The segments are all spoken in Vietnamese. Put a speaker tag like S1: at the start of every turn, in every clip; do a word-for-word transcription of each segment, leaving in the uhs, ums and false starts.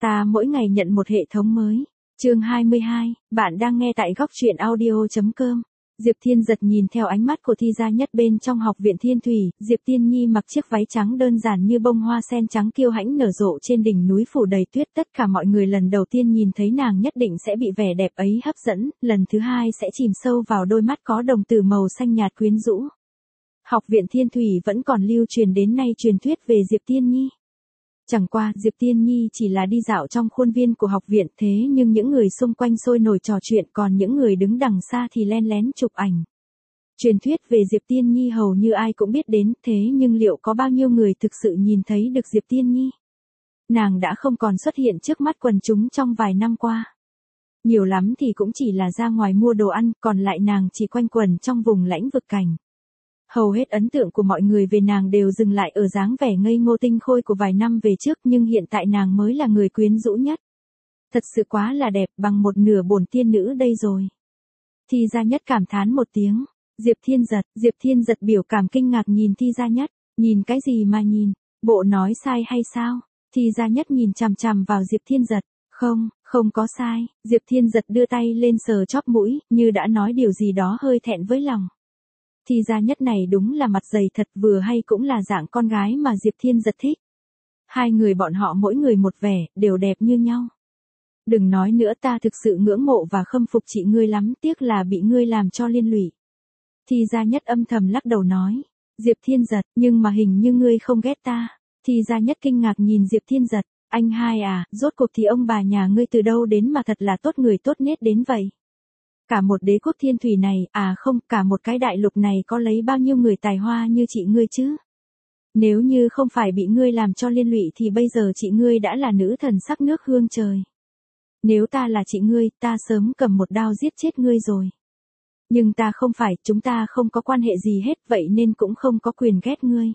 S1: Ta mỗi ngày nhận một hệ thống mới. Chương hai mươi hai, bạn đang nghe tại góc truyện audio chấm com. Diệp Thiên Giật nhìn theo ánh mắt của Thi Gia Nhất bên trong học viện Thiên Thủy, Diệp Tiên Nhi mặc chiếc váy trắng đơn giản như bông hoa sen trắng kiêu hãnh nở rộ trên đỉnh núi phủ đầy tuyết. Tất cả mọi người lần đầu tiên nhìn thấy nàng nhất định sẽ bị vẻ đẹp ấy hấp dẫn, lần thứ hai sẽ chìm sâu vào đôi mắt có đồng tử màu xanh nhạt quyến rũ. Học viện Thiên Thủy vẫn còn lưu truyền đến nay truyền thuyết về Diệp Tiên Nhi. Chẳng qua, Diệp Tiên Nhi chỉ là đi dạo trong khuôn viên của học viện, thế nhưng những người xung quanh sôi nổi trò chuyện, còn những người đứng đằng xa thì len lén chụp ảnh. Truyền thuyết về Diệp Tiên Nhi hầu như ai cũng biết đến, thế nhưng liệu có bao nhiêu người thực sự nhìn thấy được Diệp Tiên Nhi? Nàng đã không còn xuất hiện trước mắt quần chúng trong vài năm qua. Nhiều lắm thì cũng chỉ là ra ngoài mua đồ ăn, còn lại nàng chỉ quanh quẩn trong vùng lãnh vực cảnh. Hầu hết ấn tượng của mọi người về nàng đều dừng lại ở dáng vẻ ngây ngô tinh khôi của vài năm về trước, nhưng hiện tại nàng mới là người quyến rũ nhất. Thật sự quá là đẹp, bằng một nửa bổn tiên nữ đây rồi. Thi Gia Nhất cảm thán một tiếng. Diệp Thiên Giật, Diệp Thiên Giật biểu cảm kinh ngạc nhìn Thi Gia Nhất, nhìn cái gì mà nhìn, bộ nói sai hay sao? Thi Gia Nhất nhìn chằm chằm vào Diệp Thiên Giật, không, không có sai. Diệp Thiên Giật đưa tay lên sờ chóp mũi, như đã nói điều gì đó hơi thẹn với lòng. Thi Gia Nhất này đúng là mặt dày thật, vừa hay cũng là dạng con gái mà Diệp Thiên Giật thích. Hai người bọn họ mỗi người một vẻ, đều đẹp như nhau. Đừng nói nữa, ta thực sự ngưỡng mộ và khâm phục chị ngươi lắm, tiếc là bị ngươi làm cho liên lụy. Thi Gia Nhất âm thầm lắc đầu nói. Diệp Thiên Giật, nhưng mà hình như ngươi không ghét ta. Thi Gia Nhất kinh ngạc nhìn Diệp Thiên Giật, anh hai à, rốt cuộc thì ông bà nhà ngươi từ đâu đến mà thật là tốt người tốt nết đến vậy. Cả một đế quốc Thiên Thủy này, à không, cả một cái đại lục này có lấy bao nhiêu người tài hoa như chị ngươi chứ? Nếu như không phải bị ngươi làm cho liên lụy thì bây giờ chị ngươi đã là nữ thần sắc nước hương trời. Nếu ta là chị ngươi, ta sớm cầm một đao giết chết ngươi rồi. Nhưng ta không phải, chúng ta không có quan hệ gì hết, vậy nên cũng không có quyền ghét ngươi.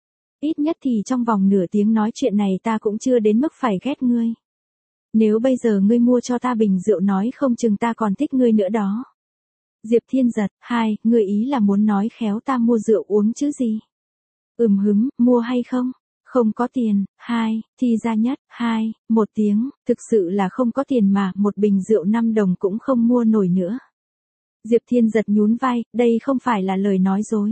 S1: Ít nhất thì trong vòng nửa tiếng nói chuyện này ta cũng chưa đến mức phải ghét ngươi. Nếu bây giờ ngươi mua cho ta bình rượu nói không chừng ta còn thích ngươi nữa đó. Diệp Thiên Giật, hai, ngươi ý là muốn nói khéo ta mua rượu uống chứ gì? Ừm hứm, mua hay không? Không có tiền, hai, Thi Gia Nhất, hai, một tiếng, thực sự là không có tiền mà, một bình rượu năm đồng cũng không mua nổi nữa. Diệp Thiên Giật nhún vai, đây không phải là lời nói dối.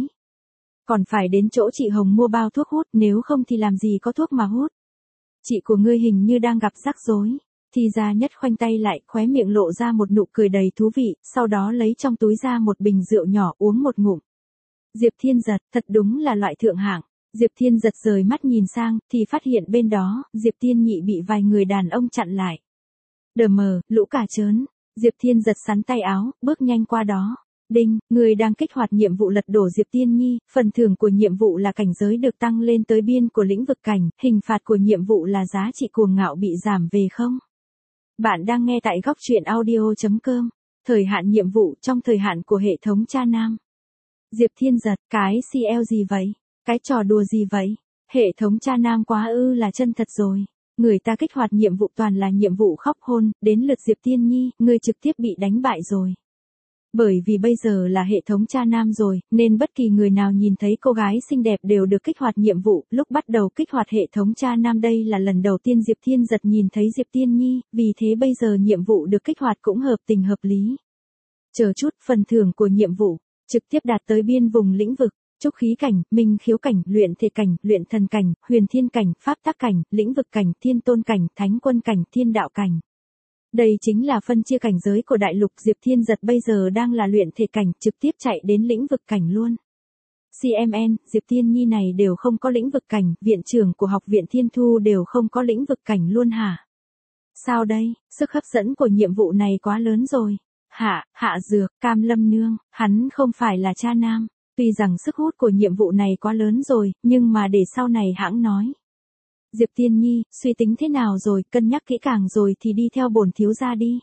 S1: Còn phải đến chỗ chị Hồng mua bao thuốc hút, nếu không thì làm gì có thuốc mà hút. Chị của ngươi hình như đang gặp rắc rối. Thi Gia Nhất khoanh tay lại, khóe miệng lộ ra một nụ cười đầy thú vị, sau đó lấy trong túi ra một bình rượu nhỏ uống một ngụm. Diệp Thiên Giật, thật đúng là loại thượng hạng. Diệp Thiên Giật rời mắt nhìn sang, thì phát hiện bên đó, Diệp Tiên Nhị bị vài người đàn ông chặn lại. Đờ mờ, lũ cả trớn. Diệp Thiên Giật sắn tay áo, bước nhanh qua đó. Đinh, người đang kích hoạt nhiệm vụ lật đổ Diệp Tiên Nhi, phần thưởng của nhiệm vụ là cảnh giới được tăng lên tới biên của lĩnh vực cảnh, hình phạt của nhiệm vụ là giá trị cuồng ngạo bị giảm về không. Bạn đang nghe tại góc truyện audio chấm com. Thời hạn nhiệm vụ trong thời hạn của hệ thống Cha Nam. Diệp Thiên Giật, cái xê lờ gì vậy? Cái trò đùa gì vậy? Hệ thống Cha Nam quá ư là chân thật rồi. Người ta kích hoạt nhiệm vụ toàn là nhiệm vụ khóc hôn, đến lượt Diệp Tiên Nhi, người trực tiếp bị đánh bại rồi. Bởi vì bây giờ là hệ thống Cha Nam rồi, nên bất kỳ người nào nhìn thấy cô gái xinh đẹp đều được kích hoạt nhiệm vụ. Lúc bắt đầu kích hoạt hệ thống Cha Nam đây là lần đầu tiên Diệp Thiên Giật nhìn thấy Diệp Tiên Nhi, vì thế bây giờ nhiệm vụ được kích hoạt cũng hợp tình hợp lý. Chờ chút, phần thưởng của nhiệm vụ, trực tiếp đạt tới biên vùng lĩnh vực, trúc khí cảnh, minh khiếu cảnh, luyện thể cảnh, luyện thần cảnh, huyền thiên cảnh, pháp tắc cảnh, lĩnh vực cảnh, thiên tôn cảnh, thánh quân cảnh, thiên đạo cảnh. Đây chính là phân chia cảnh giới của đại lục. Diệp Thiên Giật bây giờ đang là luyện thể cảnh, trực tiếp chạy đến lĩnh vực cảnh luôn. xê em en, Diệp Tiên Nhi này đều không có lĩnh vực cảnh, viện trưởng của học viện Thiên Thu đều không có lĩnh vực cảnh luôn hả? Sao đây, sức hấp dẫn của nhiệm vụ này quá lớn rồi. Hạ, Hạ Dược, Cam Lâm Nương, hắn không phải là Cha Nam. Tuy rằng sức hút của nhiệm vụ này quá lớn rồi, nhưng mà để sau này hãng nói. Diệp Tiên Nhi, suy tính thế nào rồi, cân nhắc kỹ càng rồi thì đi theo bổn thiếu gia đi.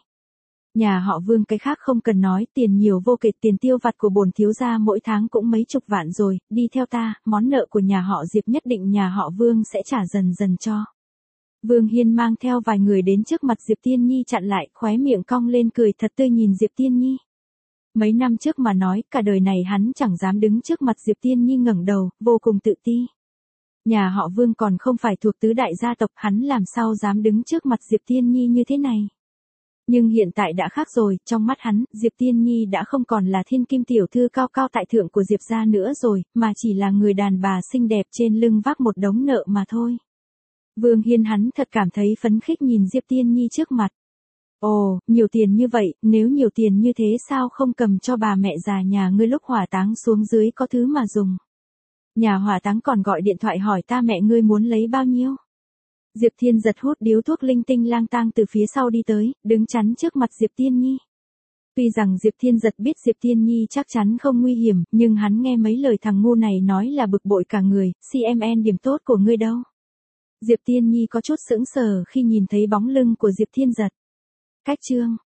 S1: Nhà họ Vương cái khác không cần nói, tiền nhiều vô kể, tiền tiêu vặt của bổn thiếu gia mỗi tháng cũng mấy chục vạn rồi, đi theo ta, món nợ của nhà họ Diệp nhất định nhà họ Vương sẽ trả dần dần cho. Vương Hiên mang theo vài người đến trước mặt Diệp Tiên Nhi chặn lại, khóe miệng cong lên cười thật tươi nhìn Diệp Tiên Nhi. Mấy năm trước mà nói, cả đời này hắn chẳng dám đứng trước mặt Diệp Tiên Nhi ngẩng đầu, vô cùng tự ti. Nhà họ Vương còn không phải thuộc tứ đại gia tộc, hắn làm sao dám đứng trước mặt Diệp Tiên Nhi như thế này. Nhưng hiện tại đã khác rồi, trong mắt hắn, Diệp Tiên Nhi đã không còn là thiên kim tiểu thư cao cao tại thượng của Diệp gia nữa rồi, mà chỉ là người đàn bà xinh đẹp trên lưng vác một đống nợ mà thôi. Vương Hiên hắn thật cảm thấy phấn khích nhìn Diệp Tiên Nhi trước mặt. Ồ, nhiều tiền như vậy, nếu nhiều tiền như thế sao không cầm cho bà mẹ già nhà ngươi lúc hỏa táng xuống dưới có thứ mà dùng. Nhà hỏa táng còn gọi điện thoại hỏi ta mẹ ngươi muốn lấy bao nhiêu. Diệp Thiên giật hút điếu thuốc linh tinh lang tang từ phía sau đi tới, đứng chắn trước mặt Diệp Tiên Nhi. Tuy rằng Diệp Thiên giật biết Diệp Tiên Nhi chắc chắn không nguy hiểm, nhưng hắn nghe mấy lời thằng ngu này nói là bực bội cả người, xê em en điểm tốt của ngươi đâu. Diệp Tiên Nhi có chút sững sờ khi nhìn thấy bóng lưng của Diệp Thiên giật. Cách chương